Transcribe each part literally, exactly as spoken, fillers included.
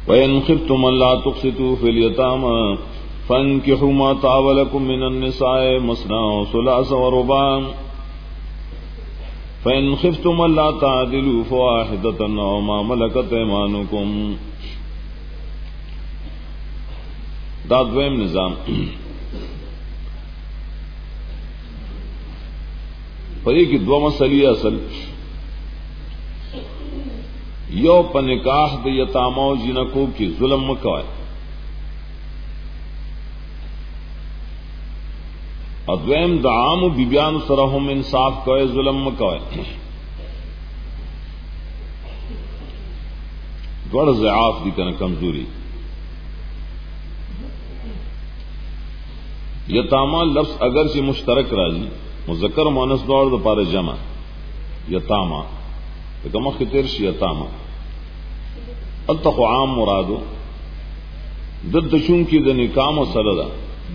وَإِنْ خِفْتُمْ أَلَّا تُقْسِطُوا فِي الْيَتَامَى فَانكِحُوا مَا طَابَ لَكُم مِّنَ النِّسَاءِ مَثْنَىٰ وَثُلَاثَ وَرُبَاعَ فَإِنْ خِفْتُمْ أَلَّا تَعْدِلُوا فَوَاحِدَةً أَوْ مَا مَلَكَتْ أَيْمَانُكُمْ. دا دویم نظام پدې کې دوه مسلې اصل یو په نکاح د یتامو جنکو کې ظلم مکوئ، او دویم د عامو بیبیانو سره هم انصاف کوئ، ظلم مکوئ. دوړ ضعاف دي کنه کمزوری. یتاما لفظ اگر سے مشترک راضی مذکر مؤنث دوڑ دو پار جمع یتاما کما خطر شی یتاما التقو عام مرادو دد شون کی د نکام و سردا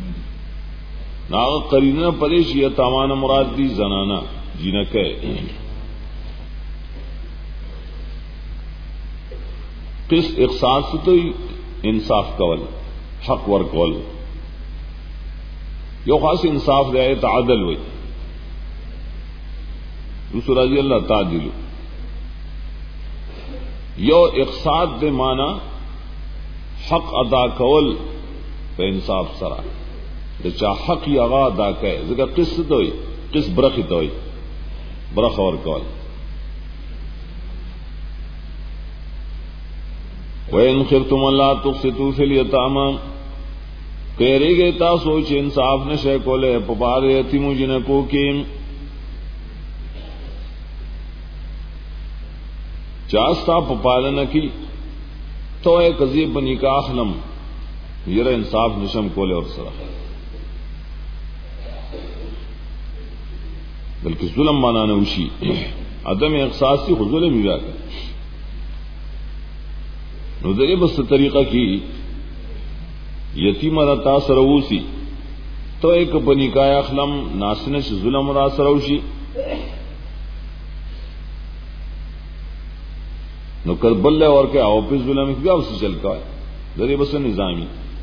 ناغ قرینہ پریش یتامان مراد دی زنانا جنکے. قس اقصاص تو انصاف کول حق ور کول یو خاص انصاف دے تعدل ہوئی دوسرا جی اللہ تعدل یو اقصاد دے مانا حق ادا کول پہ انصاف سرا دے چاہ حق یا غا ادا کہے ذکر قص دوئی قص برخی دوئی برخ اور کول. وَإِنْ خِفْتُمْ أَلَّا تُقْسِطُوا فِي الْيَتَامَى کہرے گئے تا سوچ انصاف نشے کولے پپار یتیمو جنکو کی چاستا پپالنا کی تو اے قضیب نکاح لم یہ انصاف نشم کولے اور سرا بلکہ ظلم مانا نوشی عدم اقصاصی خود ظلم ہی جا کر نظری بس طریقہ کی یتیم رتا سروسی تو ایک بنی کا اخلم ناسنش ظلم را سروشی نو کربل اور کے آؤ پہ ظلم کیا اس سے چلتا ہے ذریعہ بس نظامی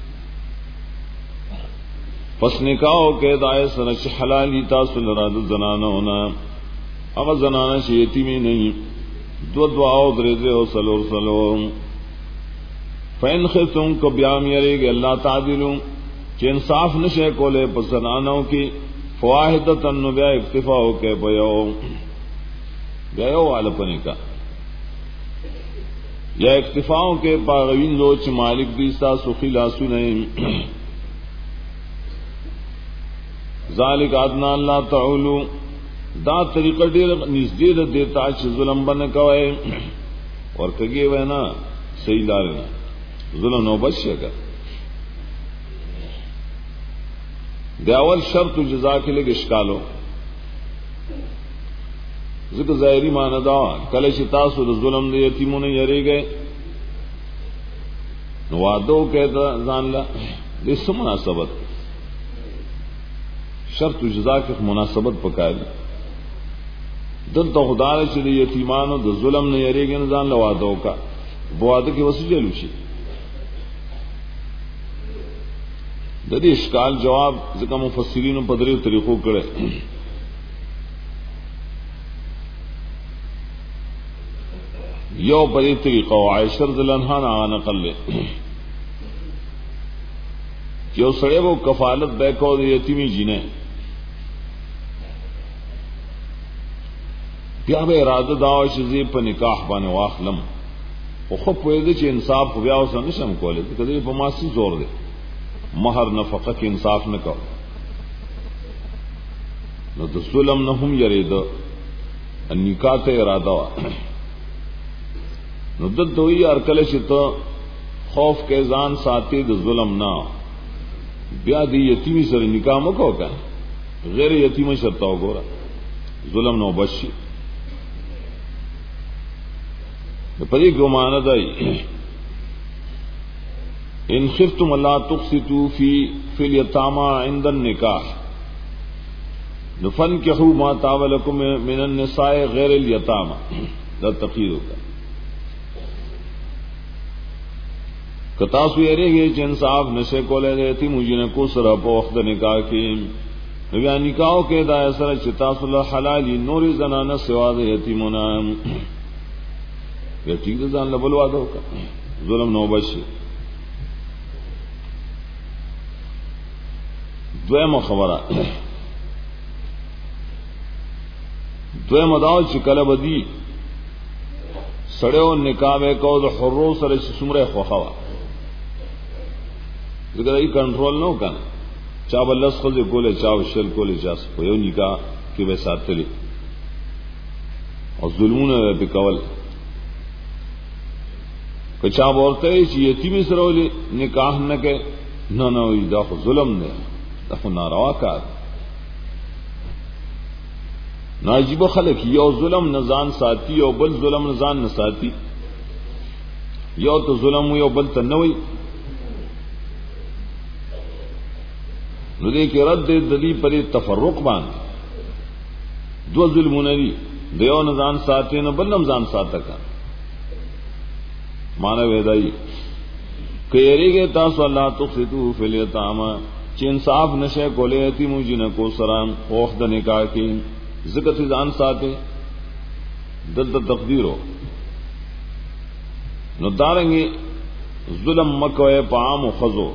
پس نکاح کے دائے سنچ حلالی تاسل راد زنانا ہونا اگر زنانا سے یتیمی نہیں دو دعاؤ درزے ہو سلور سلور. فَإِنْ خِفْتُمْ کو بیام یرے گے اللہ تعدلوں کہ انصاف نشے کولے پسنانوں کی فواحدتاً نبیا اکتفا ہو کے بیو بیو والپنے کا یا اکتفاؤں کے پاغوین لوچ مالک دیستا سخی لاسو نہیں ذالک آدنا اللہ تعولو دا طریقہ دیر نزدیر دیتا چھ ظلم بن کوئے اور کگے وینا صحیح لارنا ظلم نو بچے گا. دیاول شرط جزا کے لئے اشکالو ذکر ظاہری معنی دا کل شتاسو دا ظلم دے یتیموں نے یرے گئے نوادو کہتا زانلا دے سو مناسبت شرط جزا کے مناسبت پکائے دل تو خدا نے چلے یتیمانو دا ظلم نے یرے گئے نزان لوادو کا بوادو کی وسیع جلوشی ددی اشکال جواب ذکر مفسرین پدری طریقوں کرے. یو پدی طریقہ عائشہ رضی اللہ عنہا نہ نقل لے کہ سڑے وہ کفالت بیکو دے یتیمی جینے بیا بے ارادہ داو چیزی پا نکاح بانے واخلم او خب پویدے چی انصاف بیاو سا نشم کولے کدی پا ماسی زور دے مہر نفقہ کی انصاف نہ کرو نو تو ظلم نہ ہم یرید نکاح تے ارادہ نو دد دوئی ارکل چت خوف کے زان ساتھی د ظلم نہ بیا دی یتیمی سر نکاح مکو کہ غیر یتیم شرطا ہو گورا ظلم نو بشی پری گمانہ دائی ان خفتم اللہ تقسطوا فی فی الیتامى عند النکاح فانکحوا ما طاب لکم من النساء غیر الیتامى دا تقید ہوگا. کتاسو یری گے چې انصاف نشه کولای دی تی مجنه کو سره په وخت نکاح کې بیا نکاح کې دا سره چې تاسو له حلالي نوري زنانه سوا د یتیمونه یا ټیک ځان له بل واده وکړه ظلم نو بشي. دویمه خبره دویمه دا چې کله بدی سړیو نکاح وکاو د حرو سره چې څومره خوخوا دغه ای کنټرول نو کنه چا بلس خو دې کوله چا شل کوله چا په یو نکاح کې به ساتلی او ظلمونه به کول کچا ورته چې یتیم سره ولې نکاح نه کې نه نه دا خو ظلم نه دا خو ناروا کار ناجیب خلق یو ظلم نزان ساتي او بل ظلم نزان نه ساتي یو تو ظلم یو بل ته نه وي نو دې کې رد د دې پر تفرق باندې دو ظلمونه دي دیو نزان ساتي نه بل نزان ساته کا مانو ویدای کېریږي تاسو الله تفسدو فی الیتاما چې انصاف نشه کولې یتیم جن کو سلام اوخ د نکاح کې ذکر ځان ساته دد تقدیرو نو دارنګي ظلم مکوې پام خزو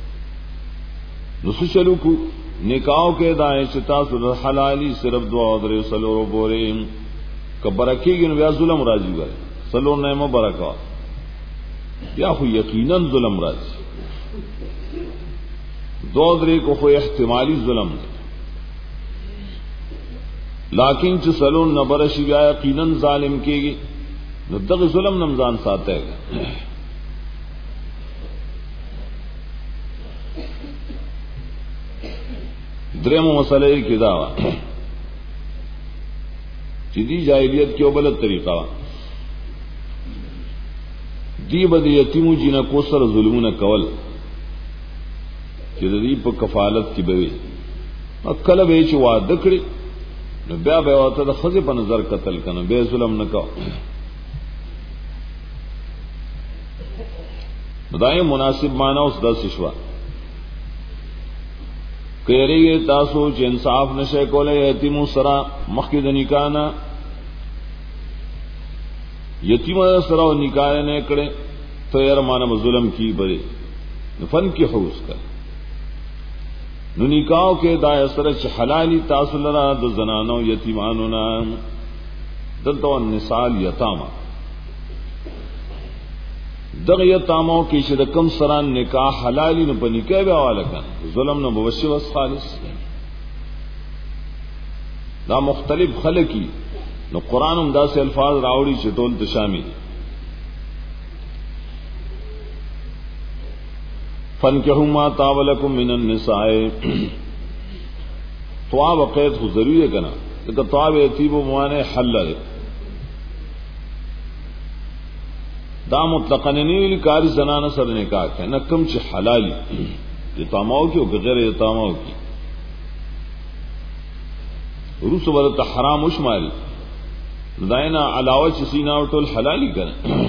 نو سچلو کو نکاح کے دائیں چتا سر حلالی صرف دعا درے سلو بورے کبرکی گن بیا ظلم راضی گئے سلو نعمہ برکا یا خو یقیناً ظلم راضی دو درے کو خو احتمالی ظلم دے لیکن چ سلو نبرشی بیا یقیناً ظالم کی گی نو دغ ظلم نمزان ساتے گا. درم مسئلہ کی دعوی چیدی جاہلیت کی بلد طریقہ دی بدی یتیمو جینا کو سر ظلمون کول چید دی پا کفالت کی بوی اکل بے چی وعد دکڑی نو بیا بے واتا دا خزی پا نظر قتل کنو بے ظلم نکو بدائیں مناسب معنی اس دا سشوا کہریږي تاسو چې انصاف نشه کولای یتیم سره مخکې د نکاح نه یتیم سره نکاح نه کړي ته یې مانه ظلم کی بری فن کی حوس کړ نو نکاح کې دا سره چې حلالي تاسو لرا د زنانو یتیمانو نه دلته النساء یتاما دغه یتامو کې چې د کم سره نکاح حلالي نه په نکاح به حواله کړي ظلم نه بوشي وس خالص دا مختلف خلقی نو قرآن هم داسې الفاظ راوړي چې ټول ته شامل فانکحوا ما طاب لکم من النساء طاب قید خو ضروری ہے کنا کہ طاب یتیب و معنی حلل دا مطلقاً نیولی کاری زنان سر نکاح ہے نہ کم چھ حلالی یتاماؤ کی اور غیر یتاماؤ کی روس ورت حرام اشماری دائنا علاوہ چسینا ٹول حلالی کریں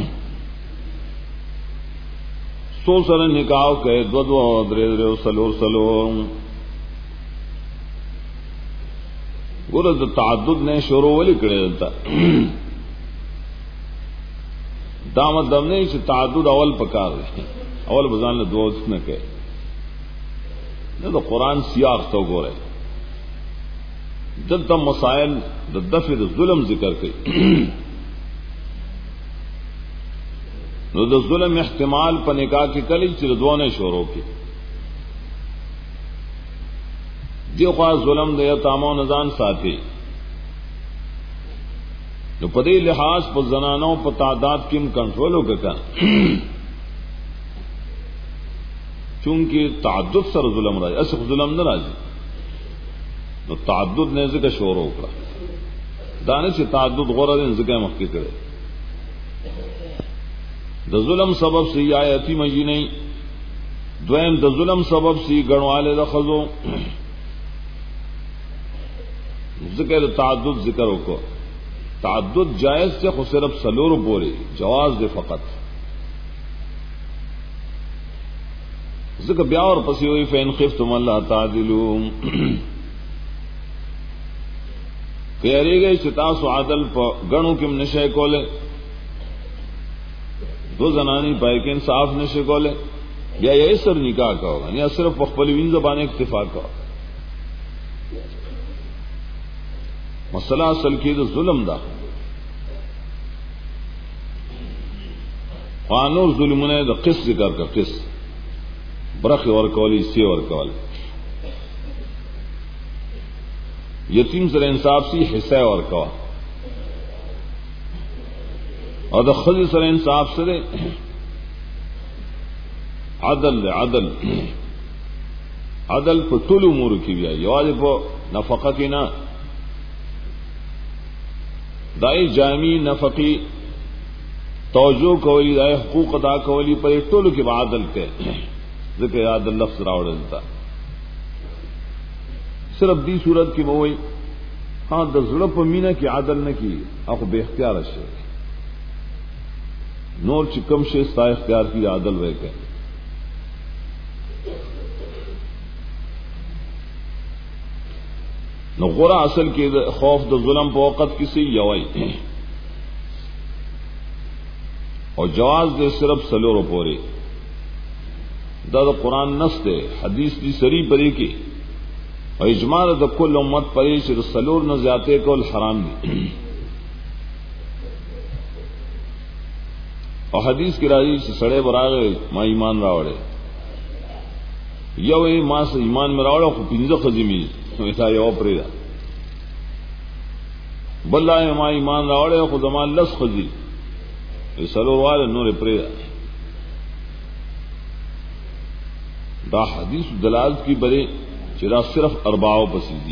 سو سر نکاح کہ دو دو درے درے سلو سلو گورد تعدد نے شروع ولی کرے دلتا دامت دم نہیں تعدد اول پکار رہے اول بزان نے دو نہ کہ تو قرآن سیاق تو گو رہے جب تم مسائل دفع ظلم ذکر کئی نو د ظلم احتمال پر نکاح کی کلی چردونے شوروں کی جو خواہ ظلم دے تامو نظان ساتھی نو پدی لحاظ پر زنانوں پر تعداد کم کنٹرول ہو گا چونکہ تعدد سر ظلم راجی اصف ظلم نہ راجی نو تعدد نے ذکر شور ہوگا دانے سے تعدد غور دن ذکر مخی کرے د ظلم سبب سے یا یتیم جی نہیں دویم د ظلم سبب سے گنوالے د خزو ذکر تعدد ذکر کو تعدد جائز سے خو صرف سلور بولے جواز دے فقط ذکر بیا اور پسی ہوئی فین خفتم اللہ تعدلوا کہ اری گئی چتاسو عدل پا گنو کم نشے کولے دو زنانی پائے کے انصاف نشے کولے یا یہ سر نکاح کا ہوگا یا صرف پخپلوین زبان اکتفا کا ہوگا. مسئلہ اصل کی تو ظلم دا قانون ظلم نے دا قص ذکر کا قص برخ ورکولی سی ورکول یتیم سر انصاف سی حصہ ورکوا اور دا خضر سر انصاف سر عدل عدل عدل پہ طول امور کی بھی آئی یواز پہ نفقہ کی نا دائی جامعی نفقی توجہ کولی دائی حقوق ادا کولی پر طول کی با عدل کے ذکر عدل لفظ راوڑ دیتا صرف دی صورت کی بوئی ہاں دا ظلم پہ مینا کی عدل نہ کی آخو بے اختیار اشے نور چکم شیستا اختیار کی عدل وے کہ نو غورا اصل کی خوف دا ظلم پہ وقت کسی یوائی اور جواز دے صرف سلور پوری دا دا قرآن نس دے حدیث دی سری پری کی اور اجماع دا کل امت پری چر سلور نہ زیادے کول حرام دی اور حدیث کی راضی سے سڑے براغے ماں ایمان راوڑے یو اے ماں سے ایمان میں راوڑا خو پنجا خزیمی ایسا یو پریدا بلہ ماں ایمان راوڑے خو زمان لس خزی سلور والے نور پریدا دا حدیث دلالت کی برے چرا صرف ارباؤ پسیدی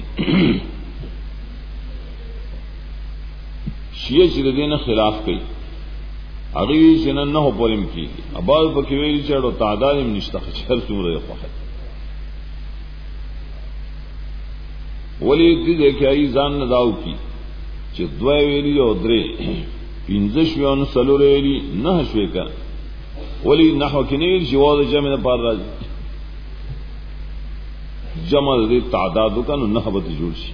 شیعہ چردین خلاف کئی اگوی چنن نہ ہو پورم کی اباز بکیویلی چڑھو تعداد نشتہ خچر سورہ فخر ولی دی دیکھ آئی زان نداو کی چھ دوے ویلی او درے پینزش ویون سلور ویلی نہ شوے کا ولی نحو کنیل چھ واد جمع پار راجی جمع دے تعدادو کا نو نحبت جوڑ شی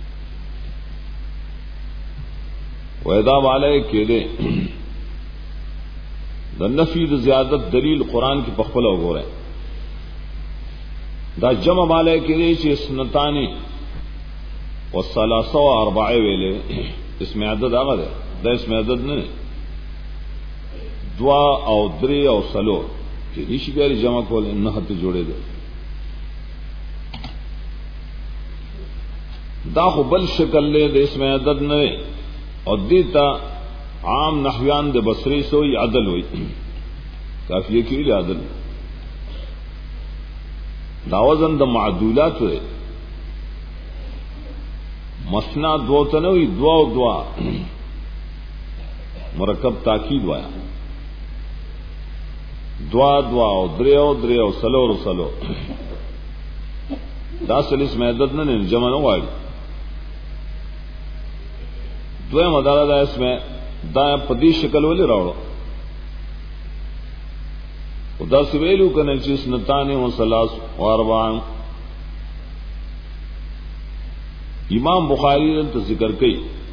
ویدا والے کے دے دا نفی دا زیادت دلیل قرآن کی پخپلا ہو رہے دا جمع والے کے دے چھ سنتانی و سلاسو اربعی ویلے اس میں عدد آگا دے دا اس میں عدد نہیں دعا او دری او سلو کہ نیشی بیاری جمع کو لے نحت جوڑے دے دا خو بل شکل لے دے اس میں عدد نہ اور دیتا عام نحویان دے بصری سو یہ عدل ہوئی کافی یہ کیوں لے عدل دا وزن دا معدولات ہوئے مسنا دو تنوی دعا و دعا مرکب تاکید وایا دعا دعا و دریو دریو سلو رو سلو دا سلیس میں عدد نہ جمع نہ واڑی دوے مدارہ دا اس میں دا پدی شکل ولی راوڑو دا سویلو کنے چیز نتانی و سلاس و اربعان امام بخاری نے ذکر کی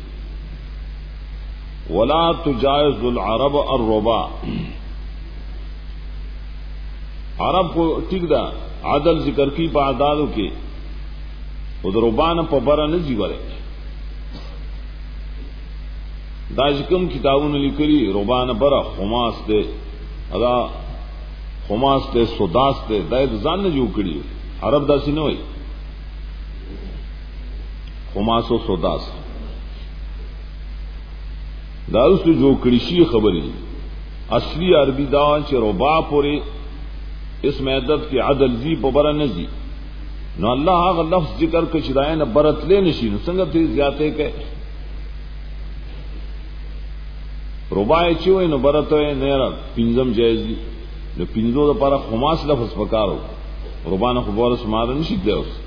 ولا تجاوز العرب الربا عرب کو ٹھیک دا عدل ذکر کی پا عدادو کی ادھر ربان پا برا نزی برے دا جکم کتابوں نے لکلی ربان برا خماس دے ادا خماس دے سوداس دے دا ادزان نے جو کری عرب دا سی نوئی خماس و سوداس دا اس جو کریشی خبری اصلی عربی دا چھ ربا پوری اس میں عدد کی عدل زی پا برا نزی نو اللہ آغا لفظ ذکر کچھ دائیں نا برت لے نشی نو سنگا تیز زیادے کہ ربائے چوئے نو برت ہوئے نیرہ پینزم جائزی نو پینزو دا پارا خماس لفظ پکارو ربانا خبارس مارا نشید دے اس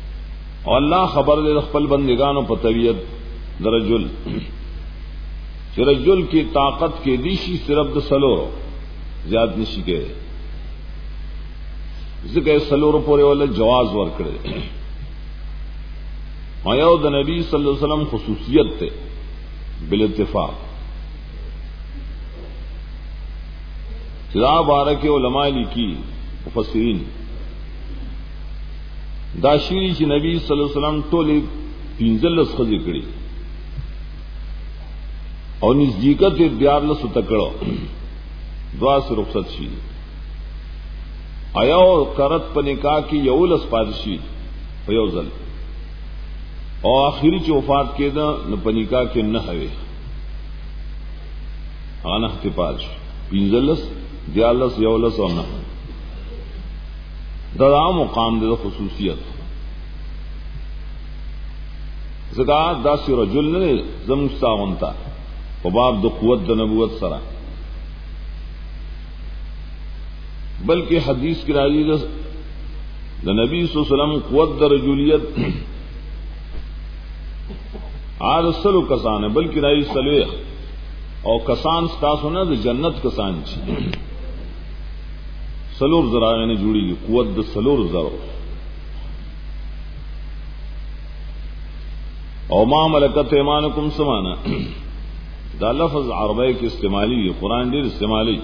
اور اللہ خبر دے خپل بندگانو پا طبیعت درجل چې رجل کی طاقت کې دیشي صرف د سلورو زیات نشي کې ځکه سلورو پورې ولا جواز ورکړي ما یو د نبی صلی الله علیه وسلم خصوصیت ته بالاتفاق چلا بارک علماء لیکي مفسرین دا شیری چې نبی صلی الله علیه وسلم ټولې پنځلس خزې کړي او نزدېکت دیارلس تکړو دعا سے رخصت شي آیا کرت په نکاح کې یو لس پادشي په یو ځل او اخیری چې وفات کېده نو په نکاح کې نه هوي انا احتفاظ پنځلس دیارلس یو لس او نه دا مقام د خصوصیت زګا داسې رجل نه زمستاونتا په باب د قوت د نبوت سره بلکہ حدیث کی راضی د نبی صلی اللہ علیہ وسلم قوت د رجولیت آر سلو کسان ہے بلکہ رائی سلویخ او کسان ستاسو نه د جنت کسان چی سلور ذرائع نے جوڑی گی قوت د سلور ذرو او ما ملکت ایمانکم سمانا دا لفظ عربی کی استعمالی ہے قرآن دیر استعمالی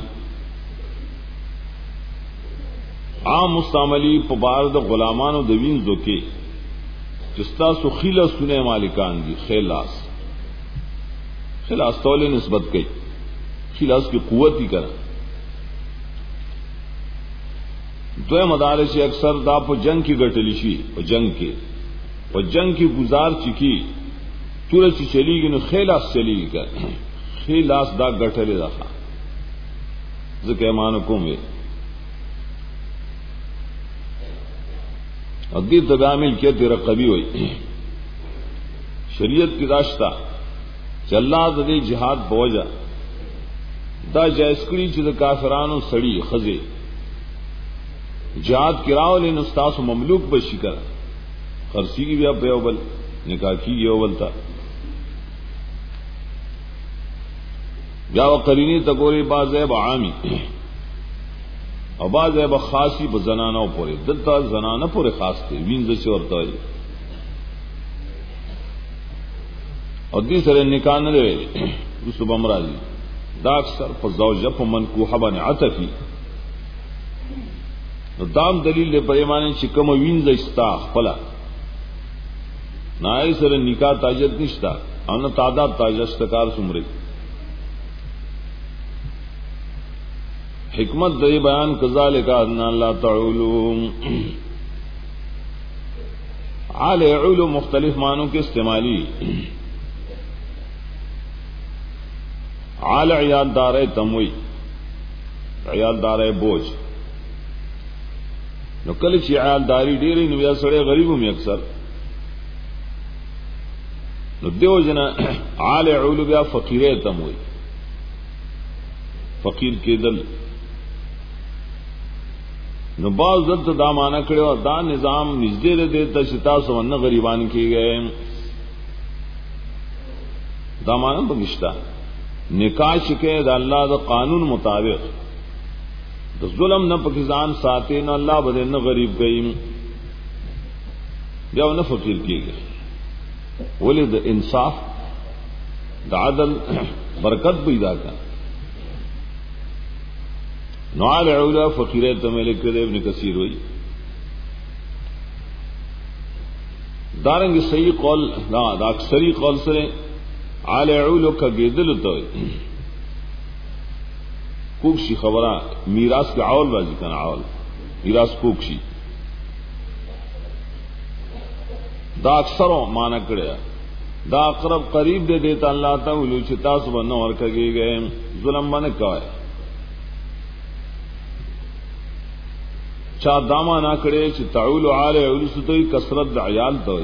عام مستعملی پبار د غلامانو د وینځو کې جستا سو خیلا سنے مالکان دی خیلاس خیلاس تولے نسبت کئی خیلاس کی قوت ہی کرا دوے مدارس اکثر دا پا جنگ کی گٹلی شی پا جنگ کے پا جنگ کی گزار چکی تورا چی چلی گی نو خیلاس چلی گی کر خیلاس دا گٹلی دا خواہ ذکر ایمانکم وے ادی تدامل کیا تیرا قبی ہوئی شریعت کی داشتہ چې الله د دې جهاد بوجا دا جایز کړی چې د کافرانو سړی خزه جهاد کراو لین استاد مملوک بشي کړه خرسی کی بیا په اول نکاح کی اول تا بیا وقرینی تګوري بازه بعامی او بازه بخاصی په زنانو پورې دلته زنانه پورې خاص دي وینځ چورته وي او دې سره نکاح نه لري رسو بمراضي دا اکثر په زوجه په منکوحه باندې عطفي نو دام دلیل له پېمانه چې کوم وینځ استا خپل نه سره نکاح تاجت نشتا ان تعداد تاجت کار سمري حکمت دے بیان کذالک ان اللہ تعولو عال علو مختلف معنوں کے استعمالی عال عیال دار تموی عیال دار بوجھ نو کل چی عیال داری ڈیری نو بیا سڑے غریبوں میں اکثر نو دیو جنا عال علو بیا فقیر تموی فقیر کے دل نو باز دلت دا مانا کرے اور دا نظام نزدے دے دیتا شتا سمنا غریبان کی گئے دا مانا بگشتا نکاح شکے دا اللہ دا قانون مطابق دا ظلم نہ پکزان ساتے نہ اللہ بدے نہ غریب گئی یا نہ فقیر کی گئے ولی دا انصاف دا عدل برکت پیدا کر نوال عولا فقیرے تمہیں کرے ابن کثیر ہوئی دارنگ صحیح قول نا دا اکثری قول سرے آل عولو کا گیدل تو کوکشی خبرہ میراث کے عول بازی کنا عول میراث کوکشی دا اکثروں مانا کرے دا اقرب قریب دے دیتا اللہ تعالی چتا سبا نور کگے گئے ظلم بنے کہا چا داما نہ کرے چ تعول عال عول ستوئی کثرت د عیال توئی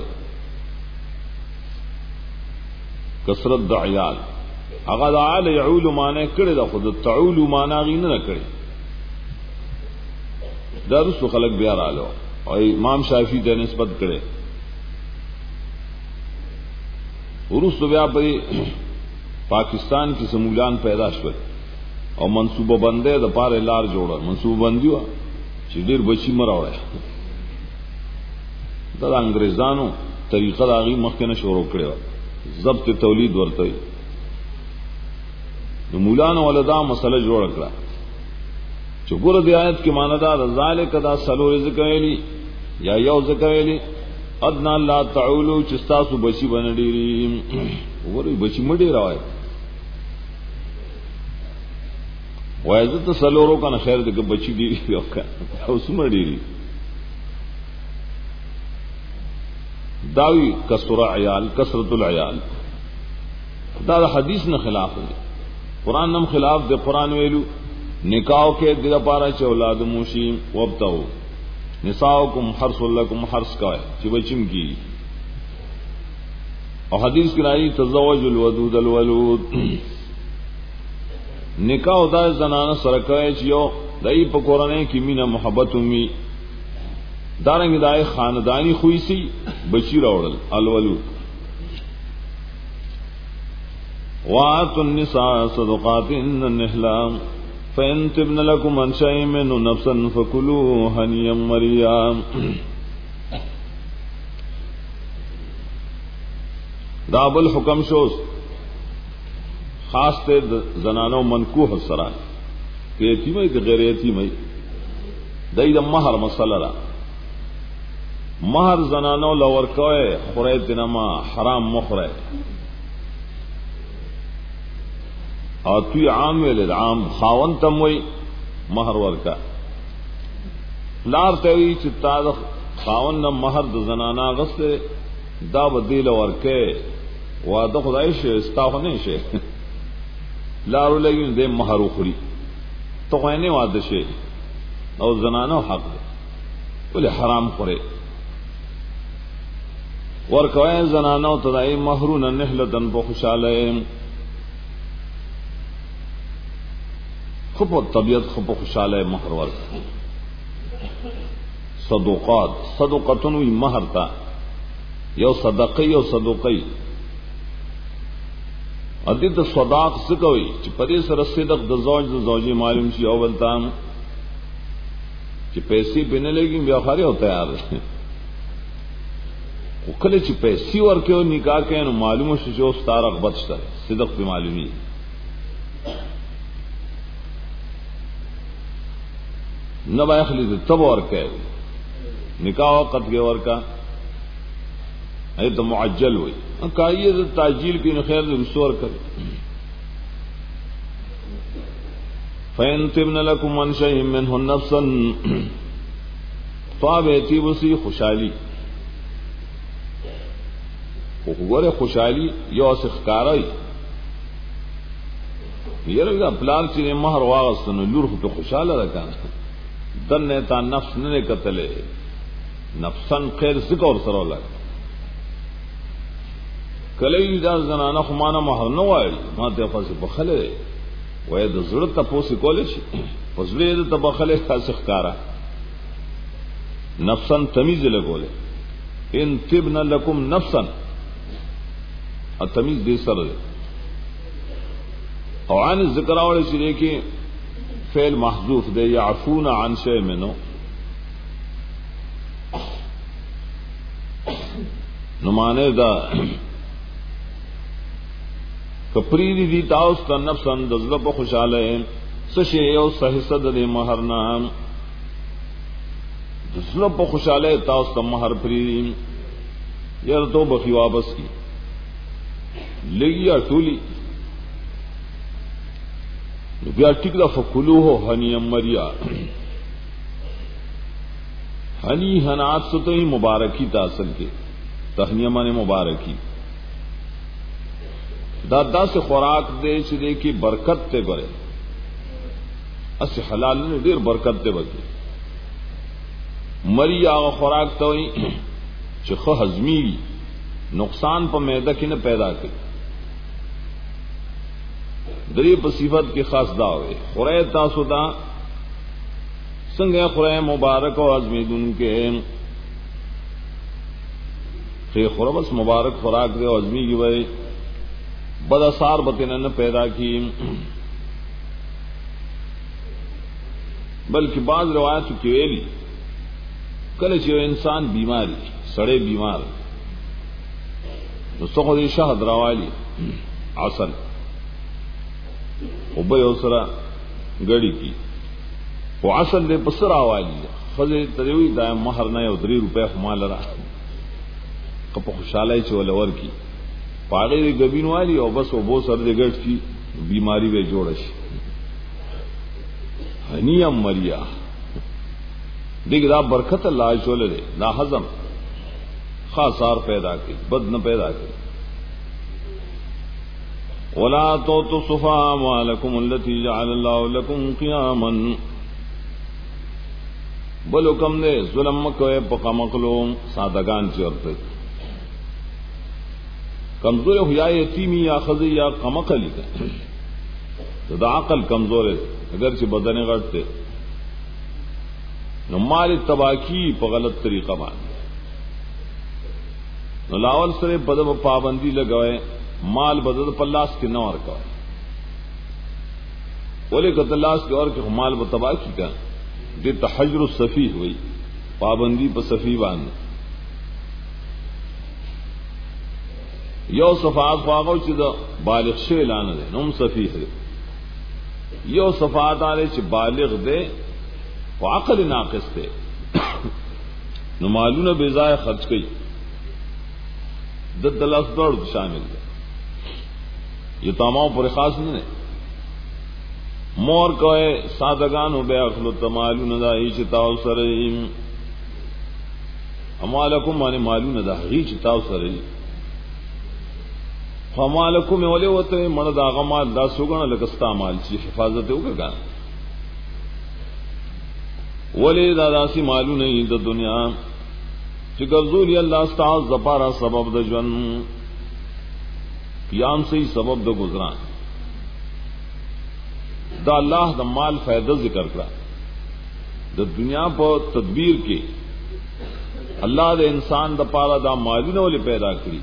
کثرت د عیال اگر عال عول معنی کرے دا خود تعول معنی غی نہ کرے درس خلق بیا رالو اور امام شافعی تے نسبت کرے ورس بیا پری پاکستان کی سمولان پیدا شول اور منصوبہ بندے د پاره لار جوړه منصوبہ بندي وا چې ډیر بچی مراوړه دا انګريزانو طریقه دا غي مخکنه شروع کړو ضبط تولید ورته نو مولانا ولدا مسله جوړ کړه چې ګور دی آیت کې معنی دا ذالک دا سلو رزق ویلی یا یو ذکر ویلی ادنا لا تعولو چې تاسو بچی بنډيري وګورئ بچی مډي راوي وای زه ته سلورو کنه خیر دې کې بچی دی یو کا اوس مډيري داوی کسر عیال کثرت العیال دا, دا حدیث نه خلاف دی قرآن نم خلاف دے قرآن ویلو نکاح کے دل پارا چ اولاد موشی وابتغوا نساؤکم حرث لکم حرث کا ہے چ بچم کی اور حدیث کی رائی تزوج الودود الولود نکاح دا زنانہ سرکای چیو دای پکورنے کی مینا محبت می دارنگ دای خاندانی خوئی سی بچی راوڑل الولود وآتوا النساء صدقاتهن النحلام فإن تبن لكم عن شيء منه نفسا فكلوه هنيئا مريئا دا بل حکم شوز خاص تے زنانو منکوح سرا کہ یتیم ہے کہ غیر یتیم ہے دای د مہر مسئلہ را مہر زنانو لور کوئے خورے دنما حرام مخرے اور توی عام ویلے عام خاون تم وی مہر ورکا لار تیوی چتا دا خاون نم مہر دا زنانا غستے دا بدیل ورکے وعدہ خدای شے استاف نہیں شے لارو لگین دے مہر اخری تو خواہنے وعدہ شے اور زنانا حق دے بولے حرام خورے ورکوائے زنانا تدائی مہرون نحلتن پا خوشالے خب و طبیعت خب و خوشحال ہے مہر ورک صدقات صدقتن وی مہر تا یو صدقی یو صدقی ادیت صداق سکوی چی پدی سر صدق د زوج د زوجی معلوم شی اول تام چی پیسی پینے لگی بیا خاری ہو تیار کله چی پیسی ورکیو نکاح کے نو معلوم شی جو ستار رغبت شتا صدق پی معلومی نبا اخلی تب اور کہ نکاح وقت کے اور کا ہے تو معجل ہوئی کہیے تو تاجیل کی خیر رسور کر فین تبن لکم عن شیء منه نفسا طاب ایتی بسی خوشحالی گورے خوشحالی یو سخکارائی یہ رگا پلار چینے مہر واغستن لور خود خوشحال رکھانا دن نیتا نفس نے قتلے نفسن خیر سکا اور سرو لگ کلی دا زنانا خمانا مہر نوائی ما تیفا سی بخلے وی دا زرد تا پوسی کولے چی فضلی دا تا بخلے خاسخ کارا نفسن تمیز لگولے ان تبن لکم نفسن تمیز دے سر دے اوان ذکر آوڑے چی دیکھیں فعل محذوف دے یعفون عن شیء منو نمانے دا کپری دی تاؤس تا نفسن دزلب خوشحالے سشے او سحصد دے مہر نام دزلب خوشحالے تاؤس تا مہر پری یار تو بخی واپس کی لگیا ٹولی بیا ٹک دا فکلو ہو ہنی مریا ہنی ہنات سے تو ہی مبارکی تاثل کے تہنیہ مانے مبارکی دادا سے خوراک دے چلے کی برکت تے برے اس حلال نے دیر برکت تے بگی مری آغا خوراک تو ہی چخ ہضمی نقصان پا میدہ کی نے پیدا کی دری پا صفت کی خاص دعوے خورے تاسو دا سنگے خورے مبارک و عزمیدن کے خی خورے بس مبارک خوراک دے و عزمی کی بھائی بد اثار بتن نہ پیدا کی، بلکہ بعض روایت کی ویلی کل چ انسان بیماری سڑے بیمار تو سخت شہد روالی اصل ابے اوسرا گڑی کی وہ اصل دے پسرا والی فضے تریوی دا مہر نہ ادری روپے مال را کپ خوشالای چول ور کی پاڑے دی گبین والی او بس وہ بو سر دے گٹ کی بیماری وے جوڑش ہنیم مریا دیکھ دا برکت اللہ چول دے نا ہضم خاصار پیدا کی بد نہ پیدا کی ولا توتوا السفهاء أموالكم التي جعل الله لكم قياما بلو کم دے ظلم مکوے پکا مقلوم سادگان چورتے کمزور ہو یتیمی یا خزی یا کمقلی تو دا عقل کمزور ہے اگرچہ بدن غٹتے نو مال تباکی پا غلط طریقہ مان نو لاول سرے بدب پابندی لگوئے مال بدد پلاس کے نور کا بولے کتلاس کے اور کہ مال بتباہ کی کا دے تحجر الصفی ہوئی پابندی پر صفی باندھ یو صفات خواگو چی دا بالغ شے لانا دے نم صفی ہے یو صفات آلے چی بالغ دے و عقل ناقص دے نمالون بیزائے خرچ کئی دد دلاس دوڑ شامل دے یہ تمام پر خاص نہیں مور کوئے سادگانو بے اخلو تمالون دا ہی چتاو سرئی امالکم مانے مالون دا ہی چتاو سرئی فمالکم اولے ہوتے من دا غمال دا سوگنا لکستا مال چی حفاظت ہوگا گا ولی دا داسی مالون ہی دا دنیا چکر زولی اللہ استعاذ زپارا سبب دا جن قیام سے ہی سبب دا گزران دا اللہ دا مال فائدہ ذکر کرا دا دنیا پر تدبیر کے اللہ دا انسان دا پارا دا مالین والے پیدا کری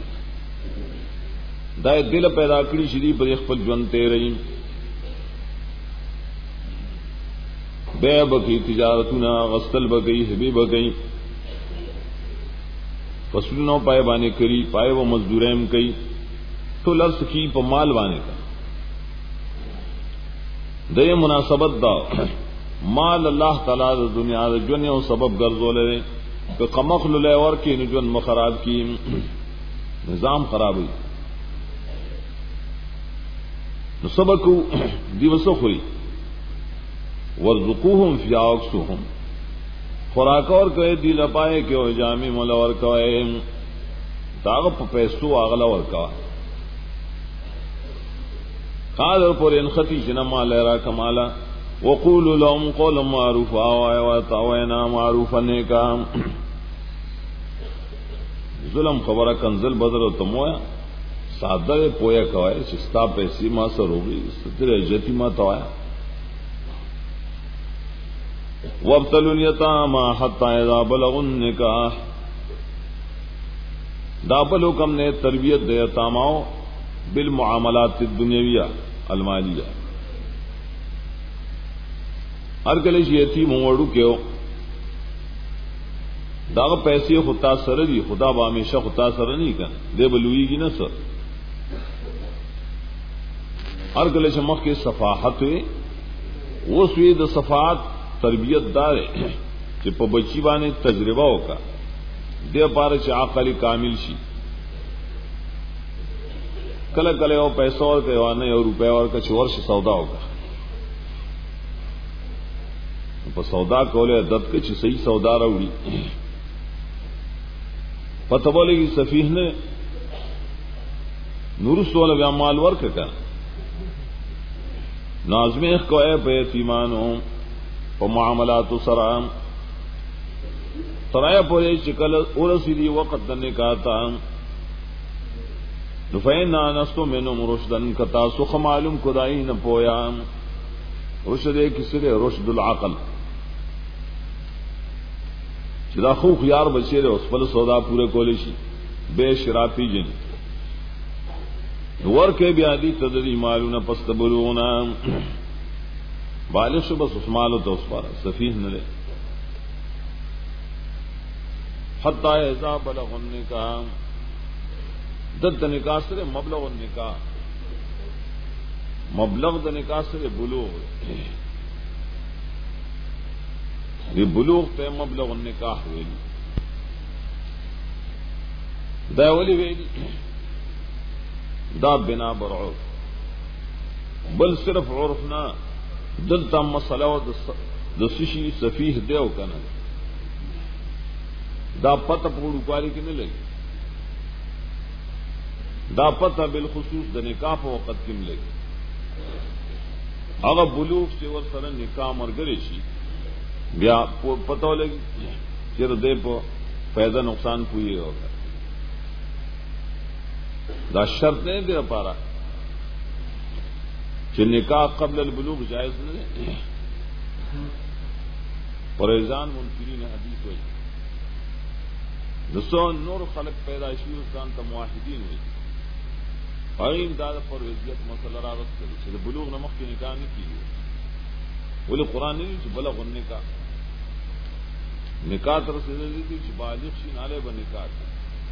دا دل پیدا کری شریف پر اخفل جنتے رہی بے بکی تجارتنا غسل بکی حبی بکی فصلنوں پائے بانے کری پائے وہ مزدوریم کئی تو لفظ کی پا مال بانے کا دے مناسبت دا مال اللہ تعالی دا دنیا دا جن و سبب گرزو لے کہ قمخل لے ور کی نجن مخراب کی نظام خراب ہوئی سبکو دیوسو ہوئی ورزقوہم فی آکسوہم خوراک اور کہے دی لپائے کہ وہ جامی ملور کہے تاغب پیسو آغلا ورکا قادر پر انخطی جنما لہرا کمالا وقولوا لهم قولا معروفا واتوینا معروفا نیکا ظلم خبرہ کنزل بدر و تمویا سادر پویا کوئے چستا پیسی ما سر ہوگی ستر عجتی ما توایا وابتلوا الیتاما حتی اذا بلغوا النکاح دابلو کم نے تربیت دے یتاماؤ بالمعاملات الدنیاویہ المالیہ ہر کلیش یتیم وڑو کیو داغ پیسے خطا سر دی خدا با ہمیشہ خطا سر نہیں کن دے بلوئی گی نہ سر ہر کلیش مخ کے صفاحت ہوئے وہ سوی دا صفاحت تربیت دارے کہ پا بچی بانے تجربہ ہوکا دے پارے چا عقل کامل شی کل کلے ہو پیسہ اور کہوانے اور روپے اور کچھ ورش سودا ہوگا پا سودا کولے دد کچھ صحیح سودا روڑی پتہ بولے گی سفیح نے نورس والا بیامال ورک کا نازمیخ کو اے پہ یتیمانو پا معاملات سرام ترائے پورے چکل ارسی دی وقت نکاتا نفین آنستو منم رشدن کتا سخ معلوم کدائی نپویا رشد ایک سرے رشد العقل چدا خوخ یار بچے رہے اس پل سودا پورے کولیشی بے شراپی جن ور کے بیادی تدری مالونا پست بلوغنا بالغ شو بس اس مالو تو اس پارا سفیح نلے حتی اذا بلغ النکاح دد نکاح سے مبلغ النکاح مبلغ د نکاح سے بلوغ یہ بلوغ تے مبلغ النکاح ویلی دا ولی ویلی دا بنا بر عرف بل صرف عرف نہ دلتا مسئلہ د سشی سفیح دیو کنا دا پتہ پوڑو کاری کی نہیں لگی دا پتہ بالخصوص دا نکاح پا وقت کم لگی اگر بلوغ سے ور سر نکاح مرگرے شی بیا پتہ لگی چر دے پا پیدا نقصان پوئی ہوگا دا شرط نہیں دے پارا کہ نکاح قبل البلوغ جائز نہیں پریزان منکرین حدیث ہوئی دسو نور خلق پیدائشی انسان تا معاہدین ہوئی قائم داد پر وزیت مسئلہ راغت کری چھے بلوغ نمخ کی نکاح نہیں کی ہوئی بولے قرآن نہیں چھے بلغ النکاح نکاح ترسی دی تھی چھے بالغ شی نالے با نکاح تھی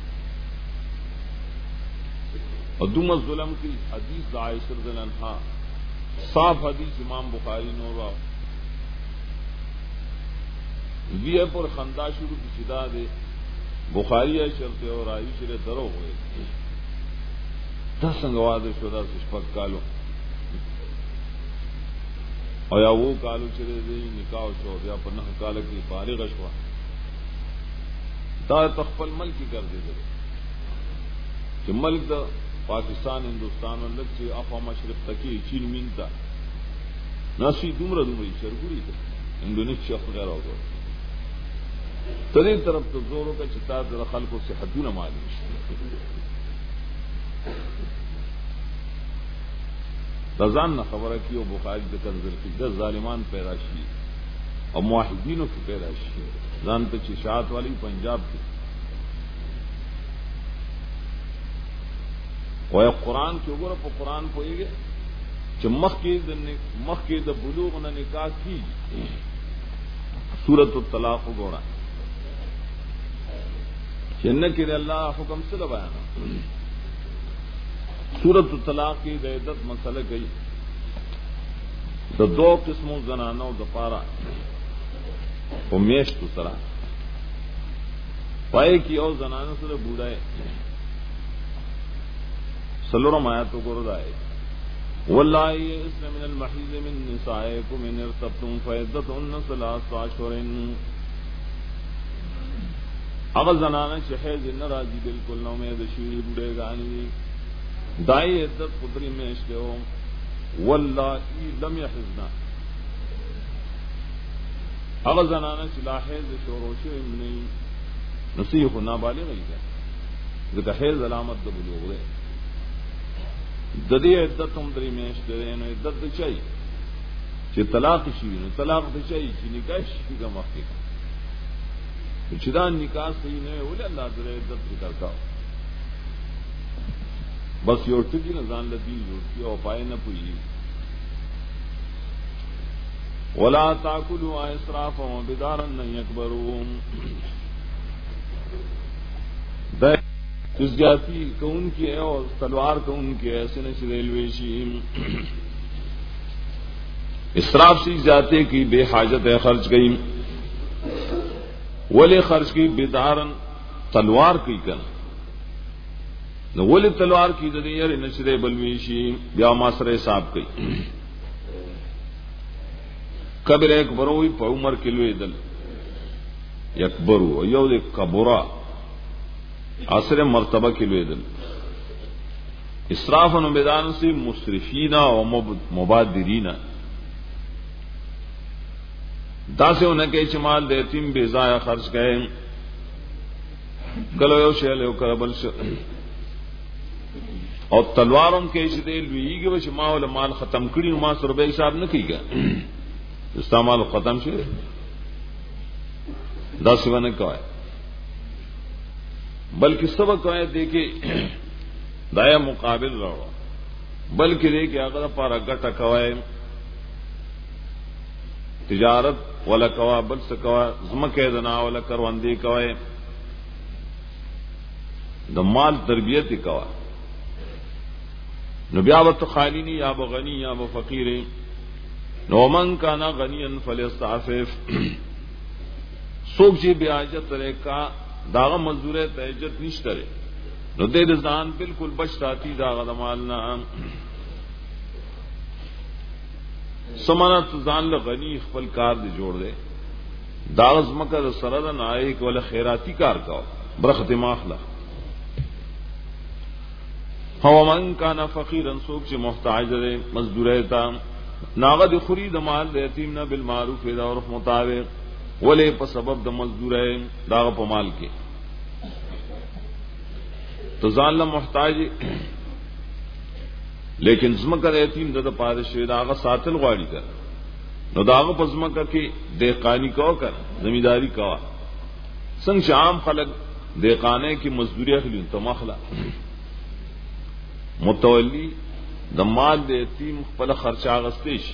اور دوم الظلم کی حدیث دا عائشہ رضی اللہ عنہا صاف حدیث امام بخاری نورا وی پر خندہ شروع کی صدا دے بخاری شرط اور عائشہ رے درو ہوئے دس سنگواد شدہ سشپک کالو اور یا وہ کالو چرے دے نکاح شو یا پنہ کال کی بالغ شوا دا تخفل ملکی کر دے دے کہ ملک دا پاکستان ہندوستان اور لگ سے افا مشرق تکی چین مینتا ناسی دمرا دمری شرگوری تا انڈونیشیا وغیرہ ہوگا ترین طرف تو زوروں کا چتا در خلق و صحتون معلوم رضان نہ خبر کی وہ بخاری ذکر ذکر دس ظالمان پیراشی اور معاہدینوں کی پیراشی زان پہ چشاعت والی پنجاب کی وہ قرآن کے اوپر پہ قرآن پوئے گے جو مخ کے دا بلوغ نہ نکاح کی سورت الطلاق گوڑا چن کے اللہ حکم سے لبایا سورت الطلاق کی عدت مسئلہ گئی دا دو قسموں زنانوں دا پارا وہ میش تو سرا پائے کی اور زنانوں سے بوڑھائے سلورم آیاتوں کو ردائے واللہ یئسن من المحیض من نسائکم ان ارتبتم فعدتہن ثلاث اشہر اگر زنانہ شحیز ان راضی بالکل نو میں دشوی بڑے گانی دائی عدت قدری میں اشتے ہو واللہ لم یحزنا اگر زنانہ شلاحیز شوروش امنی نصیح نابالغ ہی ہے کہ حیز علامت دا بلوغ دے ددی عدت ہم دری میں اشتے نو عدت چاہیے چی طلاق شیوی نو طلاق چاہیے چی نکاح شیوی کا مخی کا چدان نکاح صحیح نہیں بولے اللہ در عدت ذکر کا بس یورتی کی نظان لدیل یورتی اور پائے نہ پوئی ولا تاکلوا اسرافا وبدارا ان یکبروا زیادتی کون کی ہے اور تلوار کون کی ہے ایسے نش ریلوے شیم اسراف سی جاتے کی بے حاجت ہے خرچ گئی ولی خرچ کی بدارن تلوار کی کن ولی تلوار کی دنیا نشر بلویشی بیا ماسر صاحب کی قبر ایک بروئی پا عمر کلوی دل یک برو یو دے کبرا عصر مرتبہ کلوی دل اسراف و بدان سے مصرفین و مبادرین دا سے انہیں کہ چمال دیتیم بے ضائع خرچ گئے گلو یو شیل یو کربل شیل اور تلواروں کے دے لوئی گے وچ ماحول مال ختم کری ما سر بے حساب نہ کی گا استعمال ختم شے دس ون کا ہے بلکہ سبق ہے دیکھے دایا مقابل رہو بلکہ دے کہ اگر پارا گٹا کوائے تجارت والا کوا بل سکوا زمکے دنا والا کروندی کوائے دا مال تربیت کوا نو بیاوت خالی نی یا بغنی یا بفقیر نو من کانا غنیا فلیستعفف سوک جی بیاجت رے کا داغا مزدور تیجت نشترے نو دے رزان بالکل بچتاتی داغا دمالنا سمانت زان لغنی خپل کار دی جوڑ دے داغز مکر سردن آئے کہ والا خیراتی کار کاؤ برخت ماخلا ہوا من کانا فقیرن سوک چی محتاج دے مزدور تا ناغد خوری دمال دے یتیمنا بالمعروف دا عرف مطابق ولے پا سبب دا مزدور ہے داغ پا مال کے تو زان لا محتاج لیکن زمکہ دا یتیم دا دا پادشوی داغا ساتل غاڑی کر نو داغا پا زمکہ کی دیقانی کو کر زمینداری کوا سنگ عام خلق دیقانے کی مزدوری اخلی تمخلا متولی دا مال دے یتیم پل خرچہ غستیش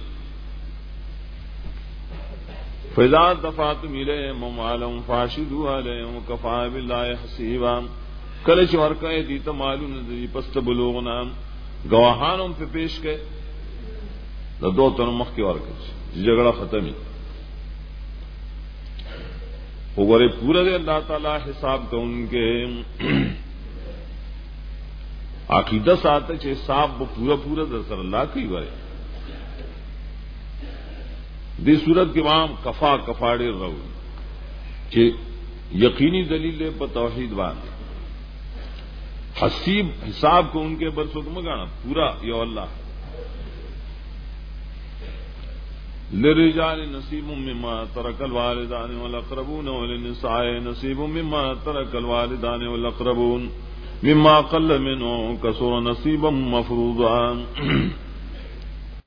فَإِذَا دَفَعْتُمْ إِلَيْهِمْ أَمْوَالَهُمْ فَأَشْهِدُوا عَلَيْهِمْ وَكَفَىٰ بِاللَّهِ حَسِيبًا کل چ ورکے دی تمالون دی پست بلوغنا گواہانوں پہ پیش گئے دا دو تن مخ کے ورکے جھگڑا ختم ہی وګوره پورا دے اللہ تعالی حساب کو ان کے عقیدہ ساتھ چھ حساب پورا پورا در سر اللہ کی وے دی صورت کے وہاں کفا کفاڑے رہو کہ یقینی دلیل ہے پر توحید باندھ حسیب حساب کو ان کے بر سکم گانا پورا یا اللہ للرجال نصیب مما ترک الوالدان والاقربون وللنساء نصیب مما ترک الوالدان والاقربون مما قل منه كثر نصيبا مفروضا